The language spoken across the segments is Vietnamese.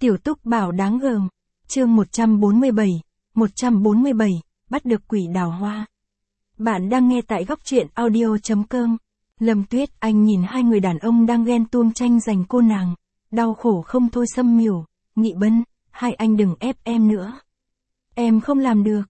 Tiểu Túc Bảo đáng gờm. Chương 147, bắt được quỷ đào hoa. Bạn đang nghe tại góc truyện audio.com. Lâm Tuyết Anh nhìn hai người đàn ông đang ghen tuông tranh giành cô nàng, đau khổ không thôi. Sâm Miểu, Nghị Bân, hai anh đừng ép em nữa. Em không làm được,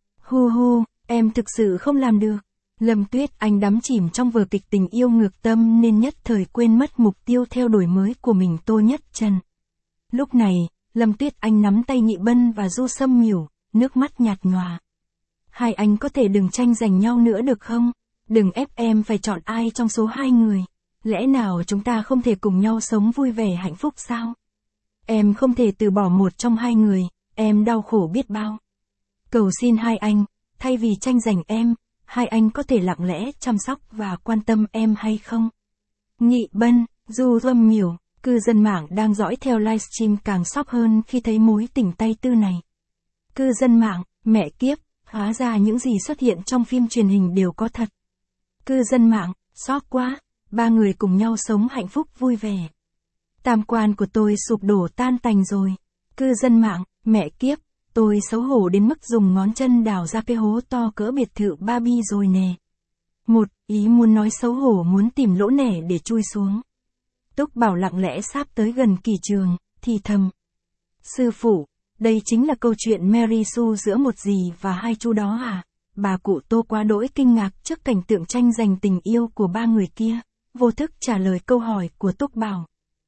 em thực sự không làm được. Lâm Tuyết Anh đắm chìm trong vở kịch tình yêu ngược tâm nên nhất thời quên mất mục tiêu theo đuổi mới của mình. Tô Nhất Trần. Lúc này, Lâm Tuyết Anh nắm tay Nghị Bân và Du Sâm Miểu, nước mắt nhạt nhòa. Hai anh có thể đừng tranh giành nhau nữa được không? Đừng ép em phải chọn ai trong số hai người. Lẽ nào chúng ta không thể cùng nhau sống vui vẻ hạnh phúc sao? Em không thể từ bỏ một trong hai người, em đau khổ biết bao. Cầu xin hai anh, thay vì tranh giành em, hai anh có thể lặng lẽ chăm sóc và quan tâm em hay không? Nghị Bân, Du Sâm Miểu, cư dân mạng đang dõi theo livestream càng sốc hơn khi thấy mối tình tay tư này. Cư dân mạng, mẹ kiếp, hóa ra những gì xuất hiện trong phim truyền hình đều có thật. Cư dân mạng, sốc quá, ba người cùng nhau sống hạnh phúc vui vẻ. Tam quan của tôi sụp đổ tan tành rồi. Cư dân mạng, mẹ kiếp, tôi xấu hổ đến mức dùng ngón chân đào ra cái hố to cỡ biệt thự Barbie rồi nè. Một ý muốn nói xấu hổ muốn tìm lỗ nẻ để chui xuống. Túc Bảo lặng lẽ sáp tới gần Kỳ Trường, thì thầm. Sư phụ, đây chính là câu chuyện Mary Sue giữa một dì và hai chú đó à? Bà cụ Tô quá đỗi kinh ngạc trước cảnh tượng tranh giành tình yêu của ba người kia, vô thức trả lời câu hỏi của Túc Bảo.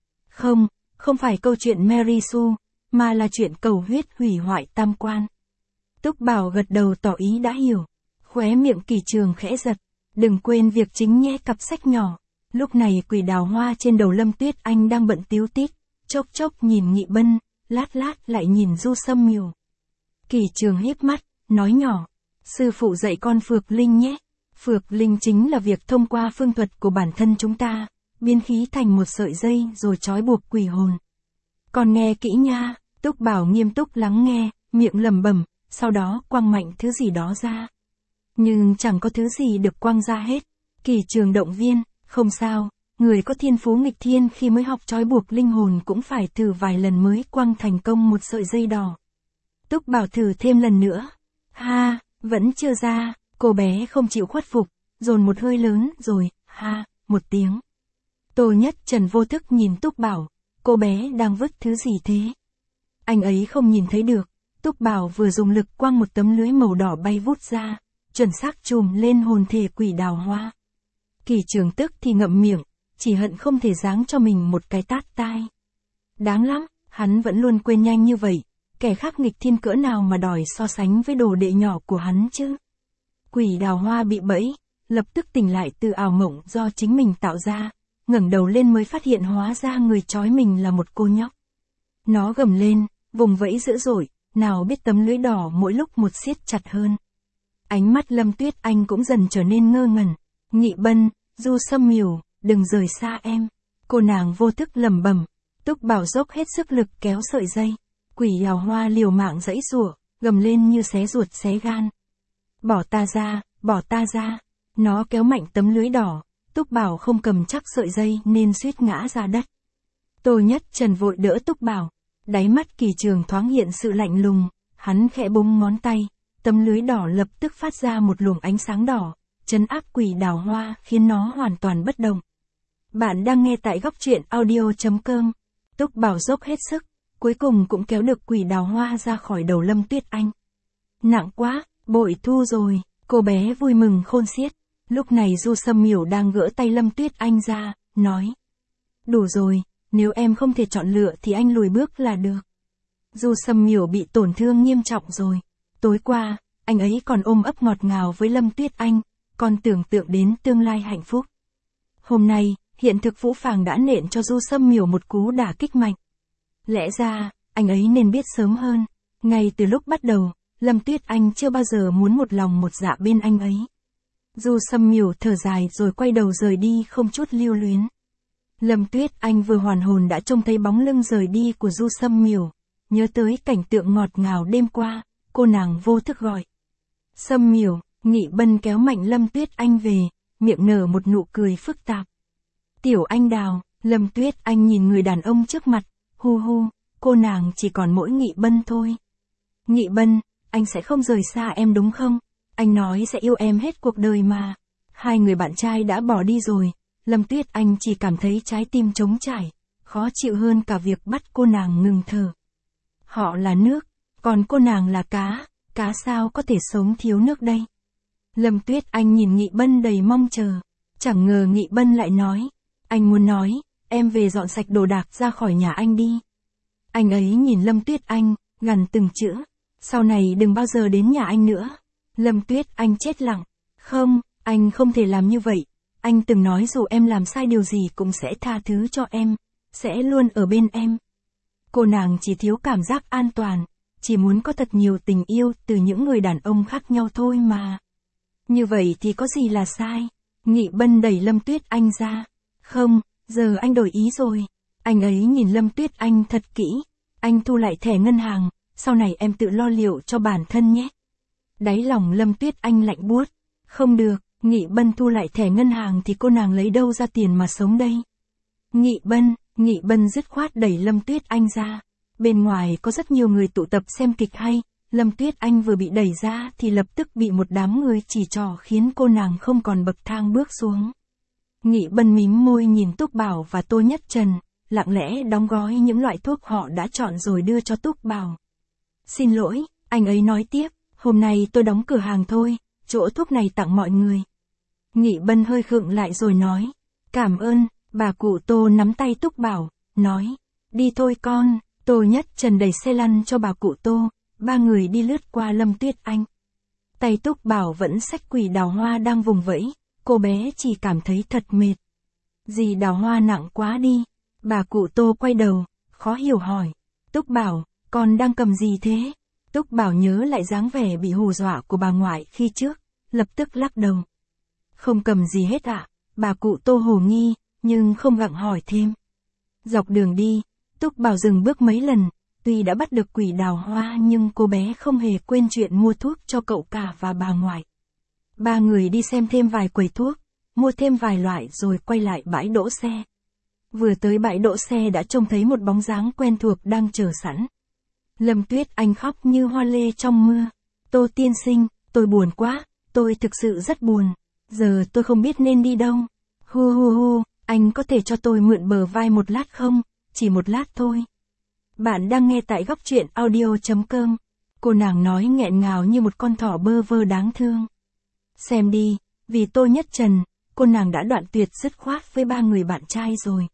Không phải câu chuyện Mary Sue, mà là chuyện cầu huyết hủy hoại tam quan. Túc Bảo gật đầu tỏ ý đã hiểu. Khóe miệng Kỳ Trường khẽ giật. Đừng quên việc chính nhé cặp sách nhỏ. Lúc này quỷ đào hoa trên đầu Lâm Tuyết Anh đang bận tíu tít, chốc chốc nhìn Nghị Bân, lát lát lại nhìn Du Sâm Miểu. Kỳ Trường híp mắt, nói nhỏ. Sư phụ dạy con Phược Linh nhé. Phược Linh chính là việc thông qua phương thuật của bản thân chúng ta, biến khí thành một sợi dây rồi trói buộc quỷ hồn. Con nghe kỹ nha. Túc Bảo nghiêm túc lắng nghe, miệng lẩm bẩm, sau đó quăng mạnh thứ gì đó ra. Nhưng chẳng có thứ gì được quăng ra hết. Kỳ Trường động viên, không sao, người có thiên phú nghịch thiên khi mới học trói buộc linh hồn cũng phải thử vài lần mới quăng thành công một sợi dây đỏ. Túc Bảo thử thêm lần nữa. Vẫn chưa ra, cô bé không chịu khuất phục, dồn một hơi lớn rồi, một tiếng. Tô Nhất Trần vô thức nhìn Túc Bảo, cô bé đang vứt thứ gì thế? Anh ấy không nhìn thấy được, Túc Bảo vừa dùng lực quăng một tấm lưới màu đỏ bay vút ra, chuẩn xác chùm lên hồn thể quỷ đào hoa. Kỳ Trường tức thì ngậm miệng, chỉ hận không thể giáng cho mình một cái tát tai. Đáng lắm, hắn vẫn luôn quên nhanh như vậy, kẻ khác nghịch thiên cỡ nào mà đòi so sánh với đồ đệ nhỏ của hắn chứ. Quỷ đào hoa bị bẫy, lập tức tỉnh lại từ ảo mộng do chính mình tạo ra, ngẩng đầu lên mới phát hiện hóa ra người trói mình là một cô nhóc. Nó gầm lên, vùng vẫy dữ dội, nào biết tấm lưới đỏ mỗi lúc một siết chặt hơn. Ánh mắt Lâm Tuyết Anh cũng dần trở nên ngơ ngẩn. Nghị Bân, Du Sâm Miểu, đừng rời xa em. Cô nàng vô thức lẩm bẩm. Túc Bảo dốc hết sức lực kéo sợi dây. Quỷ đào hoa liều mạng giãy giụa, gầm lên như xé ruột xé gan. Bỏ ta ra. Nó kéo mạnh tấm lưới đỏ. Túc Bảo không cầm chắc sợi dây nên suýt ngã ra đất. Tô Nhất Trần vội đỡ Túc Bảo. Đáy mắt Kỳ Trường thoáng hiện sự lạnh lùng, hắn khẽ búng ngón tay, tấm lưới đỏ lập tức phát ra một luồng ánh sáng đỏ, trấn áp quỷ đào hoa khiến nó hoàn toàn bất động. Bạn đang nghe tại góc truyện audio.com. Túc Bảo dốc hết sức, cuối cùng cũng kéo được quỷ đào hoa ra khỏi đầu Lâm Tuyết Anh. Nặng quá, bội thu rồi, cô bé vui mừng khôn xiết. Lúc này Du Sâm Miểu đang gỡ tay Lâm Tuyết Anh ra, nói. Đủ rồi. Nếu em không thể chọn lựa thì anh lùi bước là được. Du Sâm Miểu bị tổn thương nghiêm trọng rồi. Tối qua, anh ấy còn ôm ấp ngọt ngào với Lâm Tuyết Anh, còn tưởng tượng đến tương lai hạnh phúc. Hôm nay, hiện thực phũ phàng đã nện cho Du Sâm Miểu một cú đả kích mạnh. Lẽ ra, anh ấy nên biết sớm hơn. Ngay từ lúc bắt đầu, Lâm Tuyết Anh chưa bao giờ muốn một lòng một dạ bên anh ấy. Du Sâm Miểu thở dài rồi quay đầu rời đi không chút lưu luyến. Lâm Tuyết Anh vừa hoàn hồn đã trông thấy bóng lưng rời đi của Du Sâm Miểu, nhớ tới cảnh tượng ngọt ngào đêm qua, cô nàng vô thức gọi. Sâm Miểu, Nghị Bân kéo mạnh Lâm Tuyết Anh về, miệng nở một nụ cười phức tạp. Tiểu Anh Đào, Lâm Tuyết Anh nhìn người đàn ông trước mặt, cô nàng chỉ còn mỗi Nghị Bân thôi. Nghị Bân, anh sẽ không rời xa em đúng không? Anh nói sẽ yêu em hết cuộc đời mà. Hai người bạn trai đã bỏ đi rồi, Lâm Tuyết Anh chỉ cảm thấy trái tim trống trải, khó chịu hơn cả việc bắt cô nàng ngừng thở. Họ là nước, còn cô nàng là cá sao có thể sống thiếu nước đây? Lâm Tuyết Anh nhìn Nghị Bân đầy mong chờ, chẳng ngờ Nghị Bân lại nói, anh muốn nói, em về dọn sạch đồ đạc ra khỏi nhà anh đi. Anh ấy nhìn Lâm Tuyết Anh, gằn từng chữ, sau này đừng bao giờ đến nhà anh nữa. Lâm Tuyết Anh chết lặng, không, anh không thể làm như vậy, anh từng nói dù em làm sai điều gì cũng sẽ tha thứ cho em, sẽ luôn ở bên em. Cô nàng chỉ thiếu cảm giác an toàn, chỉ muốn có thật nhiều tình yêu từ những người đàn ông khác nhau thôi mà. Như vậy thì có gì là sai? Nghị Bân đẩy Lâm Tuyết Anh ra. Không, giờ anh đổi ý rồi. Anh ấy nhìn Lâm Tuyết Anh thật kỹ. Anh thu lại thẻ ngân hàng, sau này em tự lo liệu cho bản thân nhé. Đáy lòng Lâm Tuyết Anh lạnh buốt. Không được, Nghị Bân thu lại thẻ ngân hàng thì cô nàng lấy đâu ra tiền mà sống đây? Nghị Bân dứt khoát đẩy Lâm Tuyết Anh ra. Bên ngoài có rất nhiều người tụ tập xem kịch hay. Lâm Tuyết Anh vừa bị đẩy ra thì lập tức bị một đám người chỉ trỏ khiến cô nàng không còn bậc thang bước xuống. Nghị Bân mím môi nhìn Túc Bảo và Tô Nhất Trần, lặng lẽ đóng gói những loại thuốc họ đã chọn rồi đưa cho Túc Bảo. Xin lỗi, anh ấy nói tiếp, hôm nay tôi đóng cửa hàng thôi, chỗ thuốc này tặng mọi người. Nghị Bân hơi khựng lại rồi nói, cảm ơn, bà cụ Tô nắm tay Túc Bảo, nói, đi thôi con. Tô Nhất Trần đẩy xe lăn cho bà cụ Tô, ba người đi lướt qua Lâm Tuyết Anh. Tay Túc Bảo vẫn xách quỷ đào hoa đang vùng vẫy, cô bé chỉ cảm thấy thật mệt. Dì đào hoa nặng quá đi, bà cụ Tô quay đầu, khó hiểu hỏi, Túc Bảo, con đang cầm gì thế? Túc Bảo nhớ lại dáng vẻ bị hù dọa của bà ngoại khi trước, lập tức lắc đầu. Không cầm gì hết ạ, bà cụ Tô hồ nghi, nhưng không gặng hỏi thêm. Dọc đường đi, Túc Bảo dừng bước mấy lần, tuy đã bắt được quỷ đào hoa nhưng cô bé không hề quên chuyện mua thuốc cho cậu cả và bà ngoại. Ba người đi xem thêm vài quầy thuốc, mua thêm vài loại rồi quay lại bãi đỗ xe. Vừa tới bãi đỗ xe đã trông thấy một bóng dáng quen thuộc đang chờ sẵn. Lâm Tuyết Anh khóc như hoa lê trong mưa. Tô tiên sinh, tôi buồn quá, tôi thực sự rất buồn. Giờ tôi không biết nên đi đâu. Hu, anh có thể cho tôi mượn bờ vai một lát không? Chỉ một lát thôi. Bạn đang nghe tại góc truyện audio.com. Cô nàng nói nghẹn ngào như một con thỏ bơ vơ đáng thương. Xem đi, vì Tô Nhất Trần, cô nàng đã đoạn tuyệt dứt khoát với ba người bạn trai rồi.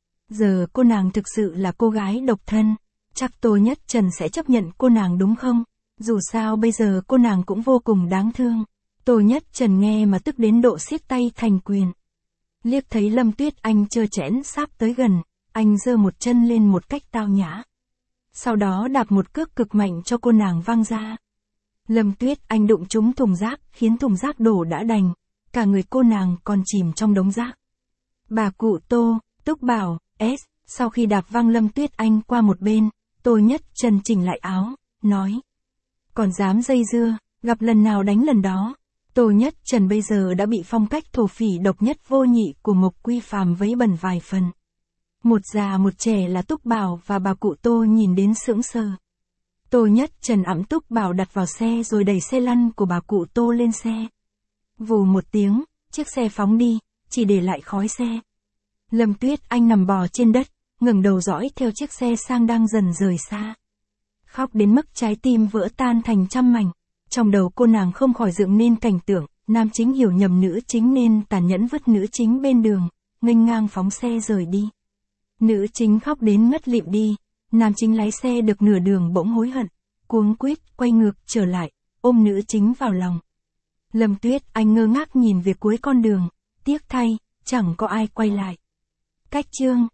Giờ cô nàng thực sự là cô gái độc thân. Chắc Tô Nhất Trần sẽ chấp nhận cô nàng đúng không? Dù sao bây giờ cô nàng cũng vô cùng đáng thương. Tô Nhất Trần nghe mà tức đến độ siết tay thành quyền. Liếc thấy Lâm Tuyết Anh trơ trẽn sắp tới gần, anh giơ một chân lên một cách tao nhã. Sau đó đạp một cước cực mạnh cho cô nàng văng ra. Lâm Tuyết Anh đụng trúng thùng rác, khiến thùng rác đổ đã đành, cả người cô nàng còn chìm trong đống rác. Bà cụ Tô, Túc Bảo, sau khi đạp văng Lâm Tuyết Anh qua một bên, Tô Nhất Trần chỉnh lại áo, nói. Còn dám dây dưa, gặp lần nào đánh lần đó. Tô Nhất Trần bây giờ đã bị phong cách thổ phỉ độc nhất vô nhị của Mộc Quy Phàm vấy bẩn vài phần. Một già một trẻ là Túc Bảo và bà cụ Tô nhìn đến sững sờ. Tô Nhất Trần ẵm Túc Bảo đặt vào xe rồi đẩy xe lăn của bà cụ Tô lên xe. Vù một tiếng, chiếc xe phóng đi, chỉ để lại khói xe. Lâm Tuyết Anh nằm bò trên đất, ngẩng đầu dõi theo chiếc xe sang đang dần rời xa. Khóc đến mức trái tim vỡ tan thành trăm mảnh. Trong đầu cô nàng không khỏi dựng nên cảnh tượng, nam chính hiểu nhầm nữ chính nên tàn nhẫn vứt nữ chính bên đường, nghênh ngang phóng xe rời đi. Nữ chính khóc đến ngất lịm đi, nam chính lái xe được nửa đường bỗng hối hận, cuống quýt quay ngược trở lại, ôm nữ chính vào lòng. Lâm Tuyết Anh ngơ ngác nhìn về cuối con đường, tiếc thay, chẳng có ai quay lại. Cách chương